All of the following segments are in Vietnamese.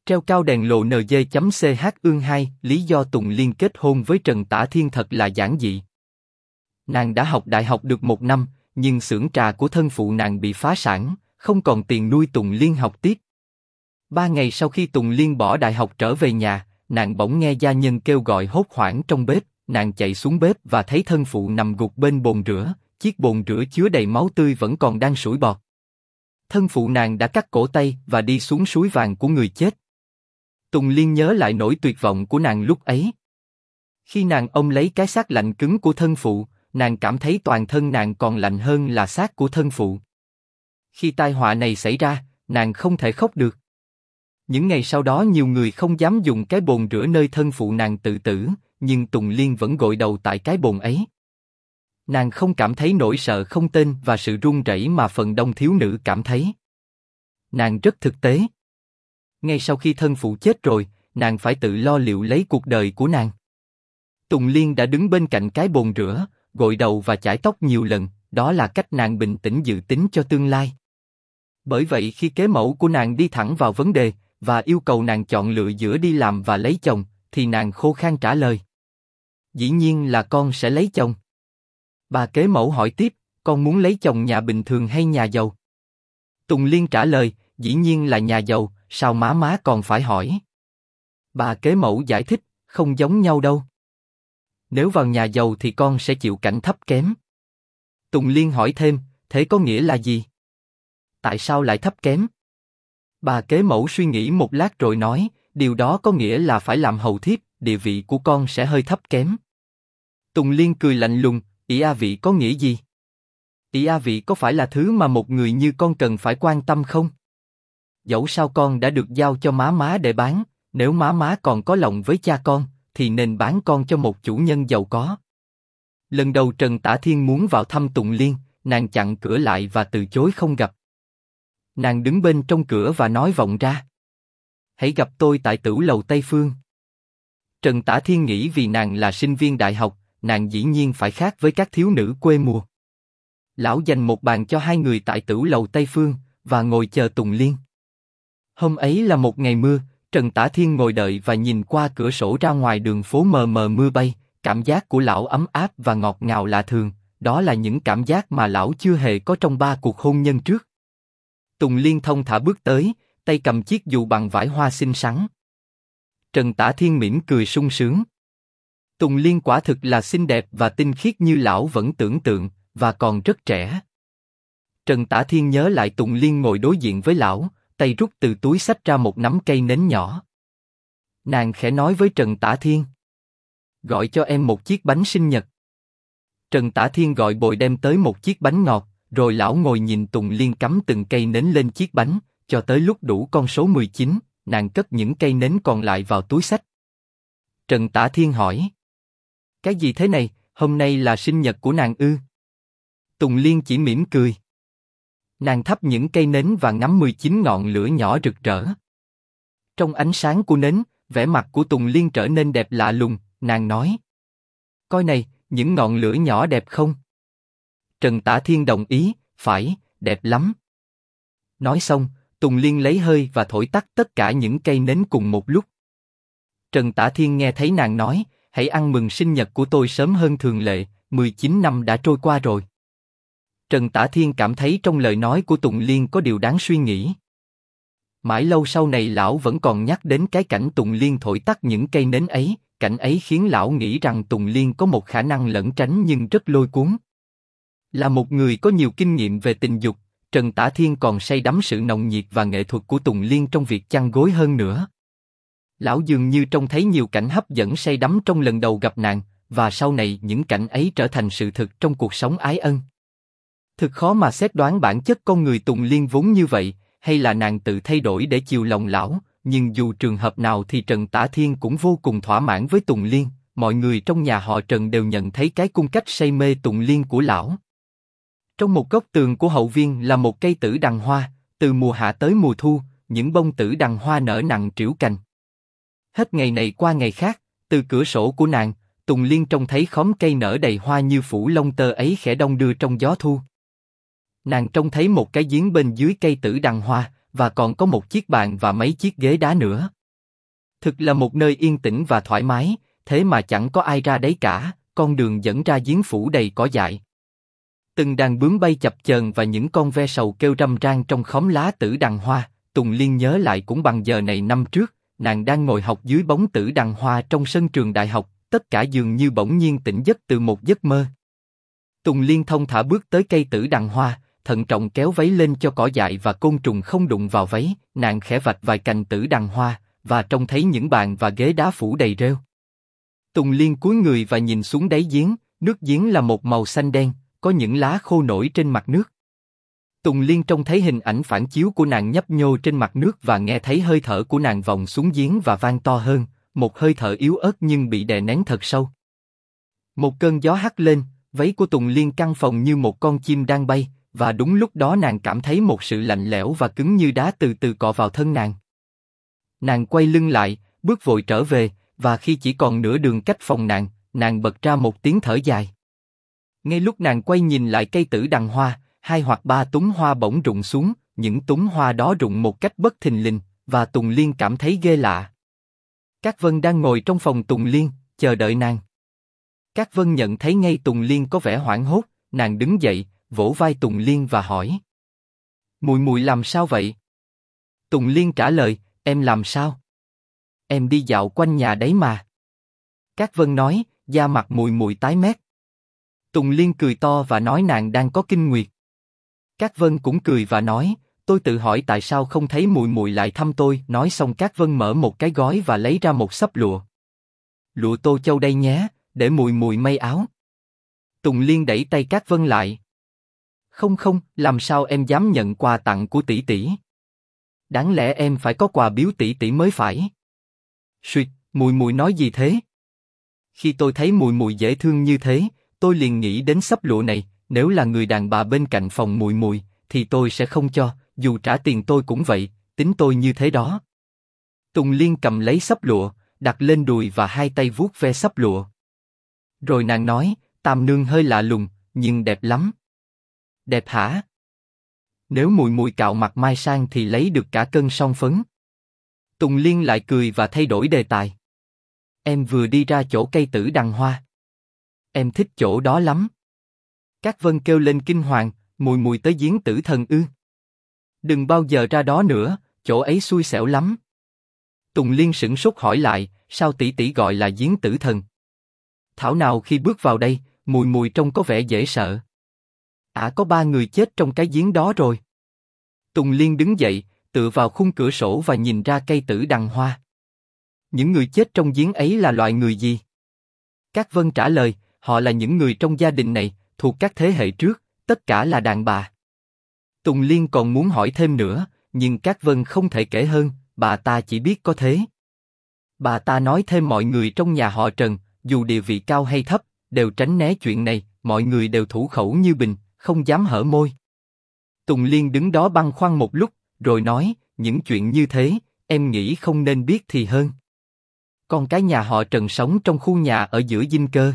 Treo cao đèn lộ NG.ch ương 2, lý do Tùng Liên kết hôn với Trần Tả Thiên thật là giản dị. Nàng đã học đại học được 1 năm, nhưng xưởng trà của thân phụ nàng bị phá sản, không còn tiền nuôi Tùng Liên học tiếp. 3 ngày sau khi Tùng Liên bỏ đại học trở về nhà, nàng bỗng nghe gia nhân kêu gọi hốt hoảng trong bếp, nàng chạy xuống bếp và thấy thân phụ nằm gục bên bồn rửa, chiếc bồn rửa chứa đầy máu tươi vẫn còn đang sủi bọt. Thân phụ nàng đã cắt cổ tay và đi xuống suối vàng của người chết. Tùng Liên nhớ lại nỗi tuyệt vọng của nàng lúc ấy. Khi nàng ôm lấy cái xác lạnh cứng của thân phụ, nàng cảm thấy toàn thân nàng còn lạnh hơn là xác của thân phụ. Khi tai họa này xảy ra, nàng không thể khóc được. Những ngày sau đó nhiều người không dám dùng cái bồn rửa nơi thân phụ nàng tự tử, nhưng Tùng Liên vẫn gội đầu tại cái bồn ấy. Nàng không cảm thấy nỗi sợ không tên và sự run rẩy mà phần đông thiếu nữ cảm thấy. Nàng rất thực tế. Ngay sau khi thân phụ chết rồi, nàng phải tự lo liệu lấy cuộc đời của nàng. Tùng Liên đã đứng bên cạnh cái bồn rửa, gội đầu và chải tóc nhiều lần, đó là cách nàng bình tĩnh dự tính cho tương lai. Bởi vậy khi kế mẫu của nàng đi thẳng vào vấn đề, và yêu cầu nàng chọn lựa giữa đi làm và lấy chồng, thì nàng khô khan trả lời. Dĩ nhiên là con sẽ lấy chồng. Bà kế mẫu hỏi tiếp, con muốn lấy chồng nhà bình thường hay nhà giàu? Tùng Liên trả lời, dĩ nhiên là nhà giàu, sao má còn phải hỏi? Bà kế mẫu giải thích, không giống nhau đâu. Nếu vào nhà giàu thì con sẽ chịu cảnh thấp kém. Tùng Liên hỏi thêm, thế có nghĩa là gì? Tại sao lại thấp kém? Bà kế mẫu suy nghĩ một lát rồi nói, điều đó có nghĩa là phải làm hầu thiếp, địa vị của con sẽ hơi thấp kém. Tùng Liên cười lạnh lùng, ý a vị có nghĩa gì? Ý a vị có phải là thứ mà một người như con cần phải quan tâm không? Dẫu sao con đã được giao cho má để bán, nếu má còn có lòng với cha con, thì nên bán con cho một chủ nhân giàu có. Lần đầu Trần Tả Thiên muốn vào thăm Tùng Liên, nàng chặn cửa lại và từ chối không gặp. Nàng đứng bên trong cửa và nói vọng ra. Hãy gặp tôi tại Tửu Lầu Tây Phương. Trần Tả Thiên nghĩ vì nàng là sinh viên đại học, nàng dĩ nhiên phải khác với các thiếu nữ quê mùa. Lão dành một bàn cho 2 người tại Tửu Lầu Tây Phương, và ngồi chờ Tùng Liên. Hôm ấy là một ngày mưa, Trần Tả Thiên ngồi đợi và nhìn qua cửa sổ ra ngoài đường phố mờ mờ mưa bay, cảm giác của lão ấm áp và ngọt ngào lạ thường, đó là những cảm giác mà lão chưa hề có trong 3 cuộc hôn nhân trước. Tùng Liên thông thả bước tới, tay cầm chiếc dù bằng vải hoa xinh xắn. Trần Tả Thiên mỉm cười sung sướng. Tùng Liên quả thực là xinh đẹp và tinh khiết như lão vẫn tưởng tượng, và còn rất trẻ. Trần Tả Thiên nhớ lại Tùng Liên ngồi đối diện với lão, tay rút từ túi xách ra một nắm cây nến nhỏ. Nàng khẽ nói với Trần Tả Thiên. Gọi cho em một chiếc bánh sinh nhật. Trần Tả Thiên gọi bồi đem tới một chiếc bánh ngọt, rồi lão ngồi nhìn Tùng Liên cắm từng cây nến lên chiếc bánh, cho tới lúc đủ con số 19, nàng cất những cây nến còn lại vào túi xách. Trần Tả Thiên hỏi. Cái gì thế này, hôm nay là sinh nhật của nàng ư? Tùng Liên chỉ mỉm cười. Nàng thắp những cây nến và ngắm 19 ngọn lửa nhỏ rực rỡ. Trong ánh sáng của nến, vẻ mặt của Tùng Liên trở nên đẹp lạ lùng, nàng nói. Coi này, những ngọn lửa nhỏ đẹp không? Trần Tả Thiên đồng ý, phải, đẹp lắm. Nói xong, Tùng Liên lấy hơi và thổi tắt tất cả những cây nến cùng một lúc. Trần Tả Thiên nghe thấy nàng nói, hãy ăn mừng sinh nhật của tôi sớm hơn thường lệ, 19 năm đã trôi qua rồi. Trần Tả Thiên cảm thấy trong lời nói của Tùng Liên có điều đáng suy nghĩ. Mãi lâu sau này lão vẫn còn nhắc đến cái cảnh Tùng Liên thổi tắt những cây nến ấy, cảnh ấy khiến lão nghĩ rằng Tùng Liên có một khả năng lẩn tránh nhưng rất lôi cuốn. Là một người có nhiều kinh nghiệm về tình dục, Trần Tả Thiên còn say đắm sự nồng nhiệt và nghệ thuật của Tùng Liên trong việc chăn gối hơn nữa. Lão dường như trông thấy nhiều cảnh hấp dẫn say đắm trong lần đầu gặp nàng, và sau này những cảnh ấy trở thành sự thực trong cuộc sống ái ân. Thực khó mà xét đoán bản chất con người Tùng Liên vốn như vậy, hay là nàng tự thay đổi để chiều lòng lão, nhưng dù trường hợp nào thì Trần Tả Thiên cũng vô cùng thỏa mãn với Tùng Liên, mọi người trong nhà họ Trần đều nhận thấy cái cung cách say mê Tùng Liên của lão. Trong một góc tường của hậu viên là một cây tử đằng hoa, từ mùa hạ tới mùa thu, những bông tử đằng hoa nở nặng trĩu cành. Hết ngày này qua ngày khác, từ cửa sổ của nàng, Tùng Liên trông thấy khóm cây nở đầy hoa như phủ lông tơ ấy khẽ đong đưa trong gió thu. Nàng trông thấy một cái giếng bên dưới cây tử đằng hoa, và còn có một chiếc bàn và mấy chiếc ghế đá nữa. Thực là một nơi yên tĩnh và thoải mái, thế mà chẳng có ai ra đấy cả, con đường dẫn ra giếng phủ đầy cỏ dại. Từng đàn bướm bay chập chờn và những con ve sầu kêu râm ran trong khóm lá tử đằng hoa. Tùng Liên nhớ lại cũng bằng giờ này năm trước, nàng đang ngồi học dưới bóng tử đằng hoa trong sân trường đại học, tất cả dường như bỗng nhiên tỉnh giấc từ một giấc mơ. Tùng Liên thong thả bước tới cây tử đằng hoa, thận trọng kéo váy lên cho cỏ dại và côn trùng không đụng vào váy, nàng khẽ vạch vài cành tử đằng hoa, và trông thấy những bàn và ghế đá phủ đầy rêu. Tùng Liên cúi người và nhìn xuống đáy giếng, nước giếng là một màu xanh đen, có những lá khô nổi trên mặt nước. Tùng Liên trông thấy hình ảnh phản chiếu của nàng nhấp nhô trên mặt nước và nghe thấy hơi thở của nàng vọng xuống giếng và vang to hơn, một hơi thở yếu ớt nhưng bị đè nén thật sâu. Một cơn gió hắt lên, váy của Tùng Liên căng phồng như một con chim đang bay, và đúng lúc đó nàng cảm thấy một sự lạnh lẽo và cứng như đá từ từ cọ vào thân nàng. Nàng quay lưng lại, bước vội trở về, và khi chỉ còn nửa đường cách phòng nàng bật ra một tiếng thở dài. Ngay lúc nàng quay nhìn lại cây tử đằng hoa, 2 hoặc 3 túm hoa bỗng rụng xuống, những túm hoa đó rụng một cách bất thình lình, và Tùng Liên cảm thấy ghê lạ. Cát Vân đang ngồi trong phòng Tùng Liên, chờ đợi nàng. Cát Vân nhận thấy ngay Tùng Liên có vẻ hoảng hốt, nàng đứng dậy, vỗ vai Tùng Liên và hỏi: "Mùi mùi làm sao vậy?" Tùng Liên trả lời: "Em làm sao? Em đi dạo quanh nhà đấy mà." Cát Vân nói: "Da mặt mùi mùi tái mét." Tùng Liên cười to và nói nàng đang có kinh nguyệt. Cát Vân cũng cười và nói: "Tôi tự hỏi tại sao không thấy mùi mùi lại thăm tôi." Nói xong Cát Vân mở một cái gói và lấy ra một xấp lụa. "Lụa Tô Châu đây nhé, để mùi mùi may áo." Tùng Liên đẩy tay Cát Vân lại. "Không không, làm sao em dám nhận quà tặng của tỷ tỷ? Đáng lẽ em phải có quà biếu tỷ tỷ mới phải." "Suýt, mùi mùi nói gì thế?" "Khi tôi thấy mùi mùi dễ thương như thế, tôi liền nghĩ đến xấp lụa này. Nếu là người đàn bà bên cạnh phòng mùi mùi, thì tôi sẽ không cho, dù trả tiền tôi cũng vậy, tính tôi như thế đó." Tùng Liên cầm lấy xấp lụa, đặt lên đùi và hai tay vuốt ve xấp lụa. Rồi nàng nói: "Tam nương hơi lạ lùng, nhưng đẹp lắm." "Đẹp hả? Nếu mùi mùi cạo mặt mai sang thì lấy được cả cân son phấn." Tùng Liên lại cười và thay đổi đề tài: "Em vừa đi ra chỗ cây tử đằng hoa. Em thích chỗ đó lắm." Cát Vân kêu lên kinh hoàng: "Mùi mùi tới giếng tử thần ư? Đừng bao giờ ra đó nữa, chỗ ấy xui xẻo lắm." Tùng Liên sửng sốt hỏi lại: "Sao tỷ tỷ gọi là giếng tử thần? Thảo nào khi bước vào đây, mùi mùi trông có vẻ dễ sợ." Có 3 người chết trong cái giếng đó rồi." Tùng Liên đứng dậy, tựa vào khung cửa sổ và nhìn ra cây tử đằng hoa. "Những người chết trong giếng ấy là loại người gì?" Cát Vân trả lời: "Họ là những người trong gia đình này, thuộc các thế hệ trước, tất cả là đàn bà." Tùng Liên còn muốn hỏi thêm nữa, nhưng Cát Vân không thể kể hơn, bà ta chỉ biết có thế. Bà ta nói thêm mọi người trong nhà họ Trần, dù địa vị cao hay thấp, đều tránh né chuyện này, mọi người đều thủ khẩu như bình, không dám hở môi. Tùng Liên đứng đó băn khoăn một lúc, rồi nói: "Những chuyện như thế, em nghĩ không nên biết thì hơn." Con cái nhà họ Trần sống trong khu nhà ở giữa dinh cơ.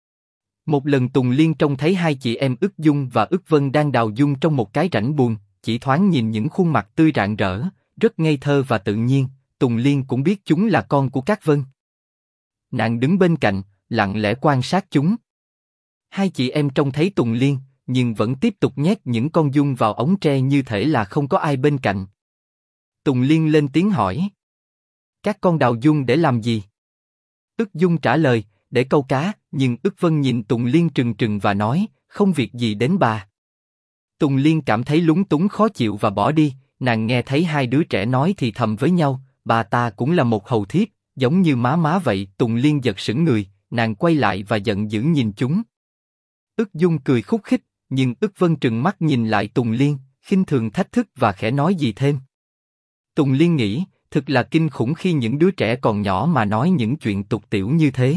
Một lần Tùng Liên trông thấy hai chị em Ức Dung và Ức Vân đang đào dung trong một cái rãnh bùn, chỉ thoáng nhìn những khuôn mặt tươi rạng rỡ, rất ngây thơ và tự nhiên, Tùng Liên cũng biết chúng là con của Cát Vân. Nàng đứng bên cạnh, lặng lẽ quan sát chúng. Hai chị em trông thấy Tùng Liên, nhưng vẫn tiếp tục nhét những con dung vào ống tre như thể là không có ai bên cạnh. Tùng Liên lên tiếng hỏi: "Các con đào dung để làm gì?" Ức Dung trả lời: "Để câu cá." Nhưng Ức Vân nhìn Tùng Liên trừng trừng và nói: "Không việc gì đến bà." Tùng Liên cảm thấy lúng túng khó chịu và bỏ đi. Nàng nghe thấy hai đứa trẻ nói thì thầm với nhau: "Bà ta cũng là một hầu thiếp, giống như má má vậy." Tùng Liên giật sững người, nàng quay lại và giận dữ nhìn chúng. Ức Dung cười khúc khích, nhưng Ức Vân trừng mắt nhìn lại Tùng Liên, khinh thường thách thức và khẽ nói gì thêm. Tùng Liên nghĩ, thực là kinh khủng khi những đứa trẻ còn nhỏ mà nói những chuyện tục tĩu như thế.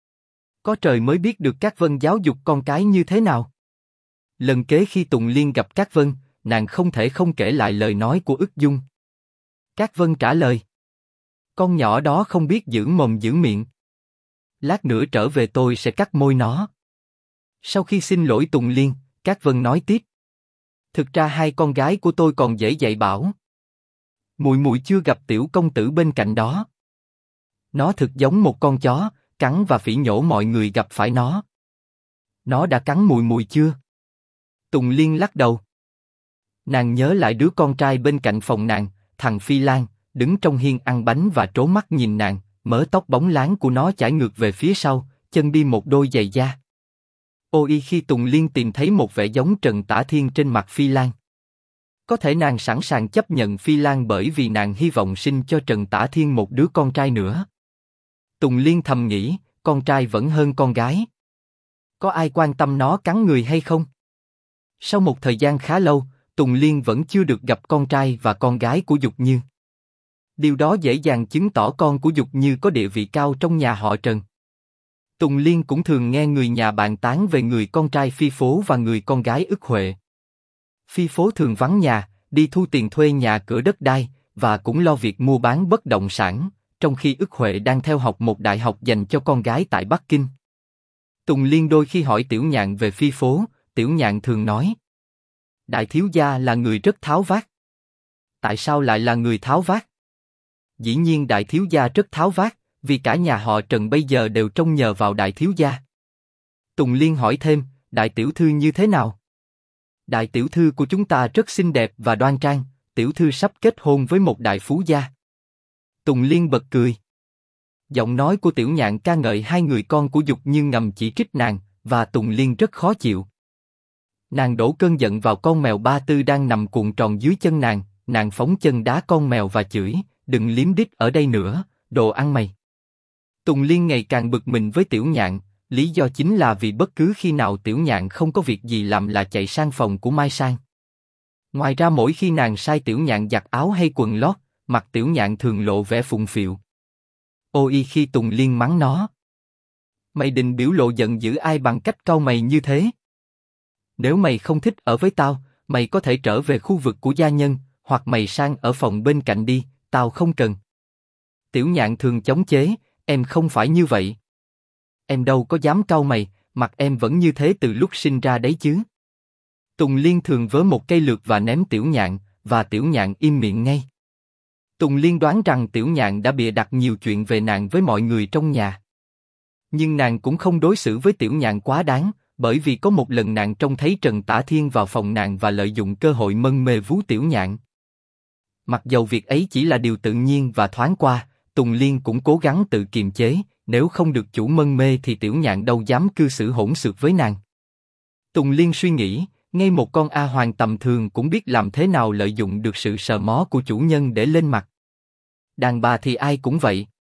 Có trời mới biết được Cát Vân giáo dục con cái như thế nào. Lần kế khi Tùng Liên gặp Cát Vân, nàng không thể không kể lại lời nói của Ức Dung. Cát Vân trả lời: "Con nhỏ đó không biết giữ mồm giữ miệng. Lát nữa trở về tôi sẽ cắt môi nó." Sau khi xin lỗi Tùng Liên, Cát Vân nói tiếp: "Thực ra hai con gái của tôi còn dễ dạy bảo. Mùi mùi chưa gặp tiểu công tử bên cạnh đó." Nó thực giống một con chó, cắn và phỉ nhổ mọi người gặp phải nó. Nó đã cắn Mùi Mùi chưa? Tùng Liên lắc đầu. Nàng nhớ lại đứa con trai bên cạnh phòng nàng, thằng Phi Lan, đứng trong hiên ăn bánh và trố mắt nhìn nàng, mớ tóc bóng láng của nó chải ngược về phía sau, chân đi một đôi giày da. Ôi khi Tùng Liên tìm thấy một vẻ giống Trần Tả Thiên trên mặt Phi Lan. Có thể nàng sẵn sàng chấp nhận Phi Lan bởi vì nàng hy vọng sinh cho Trần Tả Thiên một đứa con trai nữa. Tùng Liên thầm nghĩ, con trai vẫn hơn con gái. Có ai quan tâm nó cắn người hay không? Sau một thời gian khá lâu, Tùng Liên vẫn chưa được gặp con trai và con gái của Dục Như. Điều đó dễ dàng chứng tỏ con của Dục Như có địa vị cao trong nhà họ Trần. Tùng Liên cũng thường nghe người nhà bàn tán về người con trai Phi Phố và người con gái Ức Huệ. Phi Phố thường vắng nhà, đi thu tiền thuê nhà cửa đất đai, và cũng lo việc mua bán bất động sản, trong khi Ức Huệ đang theo học một đại học dành cho con gái tại Bắc Kinh. Tùng Liên đôi khi hỏi Tiểu Nhạn về Phi Phố, Tiểu Nhạn thường nói: Đại thiếu gia là người rất tháo vát. Tại sao lại là người tháo vát? Dĩ nhiên đại thiếu gia rất tháo vát, vì cả nhà họ Trần bây giờ đều trông nhờ vào đại thiếu gia. Tùng Liên hỏi thêm, đại tiểu thư như thế nào? Đại tiểu thư của chúng ta rất xinh đẹp và đoan trang, tiểu thư sắp kết hôn với một đại phú gia. Tùng Liên bật cười. Giọng nói của Tiểu Nhạn ca ngợi hai người con của Dục Như ngầm chỉ trích nàng, và Tùng Liên rất khó chịu. Nàng đổ cơn giận vào con mèo Ba Tư đang nằm cuộn tròn dưới chân nàng phóng chân đá con mèo và chửi, đừng liếm đít ở đây nữa, đồ ăn mày. Tùng Liên ngày càng bực mình với Tiểu Nhạn, lý do chính là vì bất cứ khi nào Tiểu Nhạn không có việc gì làm là chạy sang phòng của Mai Sang. Ngoài ra mỗi khi nàng sai Tiểu Nhạn giặt áo hay quần lót, mặt Tiểu Nhạn thường lộ vẻ phụng phịu. Ôi khi Tùng Liên mắng nó. Mày định biểu lộ giận dữ ai bằng cách cau mày như thế? Nếu mày không thích ở với tao, mày có thể trở về khu vực của gia nhân, hoặc mày sang ở phòng bên cạnh đi, tao không cần. Tiểu Nhạn thường chống chế, em không phải như vậy. Em đâu có dám cau mày, mặt em vẫn như thế từ lúc sinh ra đấy chứ. Tùng Liên thường vớ một cây lược và ném Tiểu Nhạn, và Tiểu Nhạn im miệng ngay. Tùng Liên đoán rằng Tiểu Nhạn đã bịa đặt nhiều chuyện về nàng với mọi người trong nhà. Nhưng nàng cũng không đối xử với Tiểu Nhạn quá đáng, bởi vì có một lần nàng trông thấy Trần Tả Thiên vào phòng nàng và lợi dụng cơ hội mân mê vú Tiểu Nhạn. Mặc dầu việc ấy chỉ là điều tự nhiên và thoáng qua, Tùng Liên cũng cố gắng tự kiềm chế, nếu không được chủ mân mê thì Tiểu Nhạn đâu dám cư xử hỗn xược với nàng. Tùng Liên suy nghĩ, ngay một con A Hoàng tầm thường cũng biết làm thế nào lợi dụng được sự sờ mó của chủ nhân để lên mặt. Đàn bà thì ai cũng vậy.